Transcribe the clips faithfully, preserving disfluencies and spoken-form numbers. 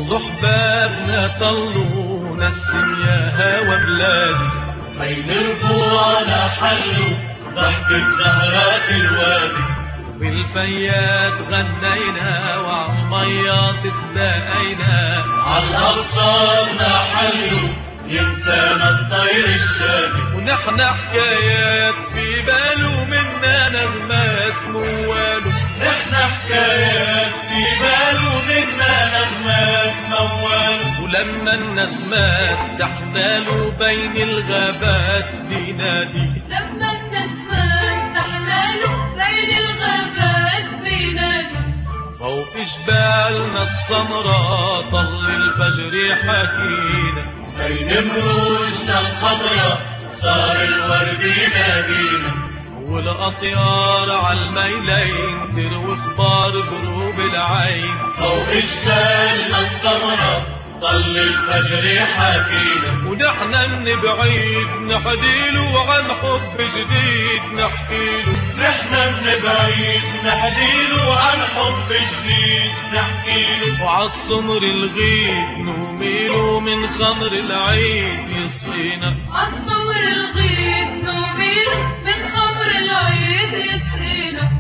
طلوا حبابنا طلوا نسم يا هوا بلادي، بين ربوعنا حلوا ضحكة زهرات الوادي، بالفيات غنينا وعالميات تلاقينا، عالأغصاننا حلوا ينسانا الطير الشادي، ونحن حكايات في باله منا نغمات مواله، نحن حكايات في باله منا نغمات مواله، ولما النسمات تحلاله بين الغابات بينادي، لما النسمات تحلاله بين الغابات بينادي، فوق جبالنا السمرا طل الفجر حكينا، بين مروجنا الخضرا صار الورد ينادينا، والأطيار عالميلين تروي اخبار بروب العين، فوق جبالنا السمرا طل الفجر حكينا، ونحن من بعيد نحديله عن حب جديد نحكيله، نحن من بعيد نحديله عن حب جديد نحكيله، وعالسمر الغيد نوميله من خمر العيد يسقينا، عالسمر الغيد نوميله من خمر العيد يسقينا.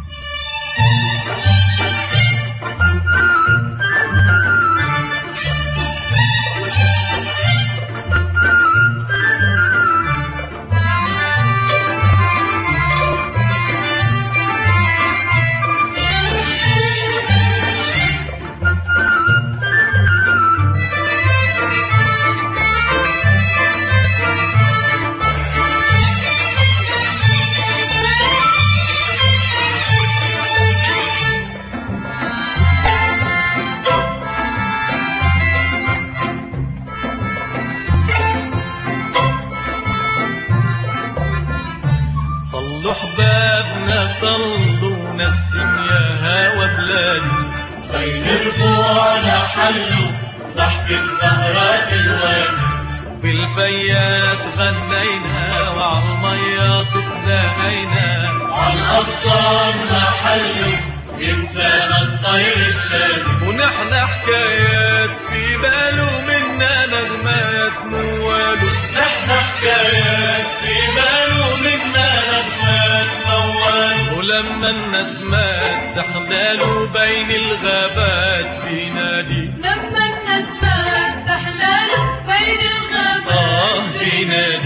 طلوا حبابنا طلوا نسم يا هوا بلادي، بين ربوعنا حلوا ضحكة زهرات الوادي، بالفيات غنينا وعالميات تلاقينا، عالأغصاننا حلوا ينسانا الطير الشادي، ونحن حكايات في باله منا نغمات مواله، نحن حكايات في باله منا نغمات مواله، ولما النسمات تحلاله بين الغابات بينادي، لما النسمات تحلاله بين الغابات آه بينادي.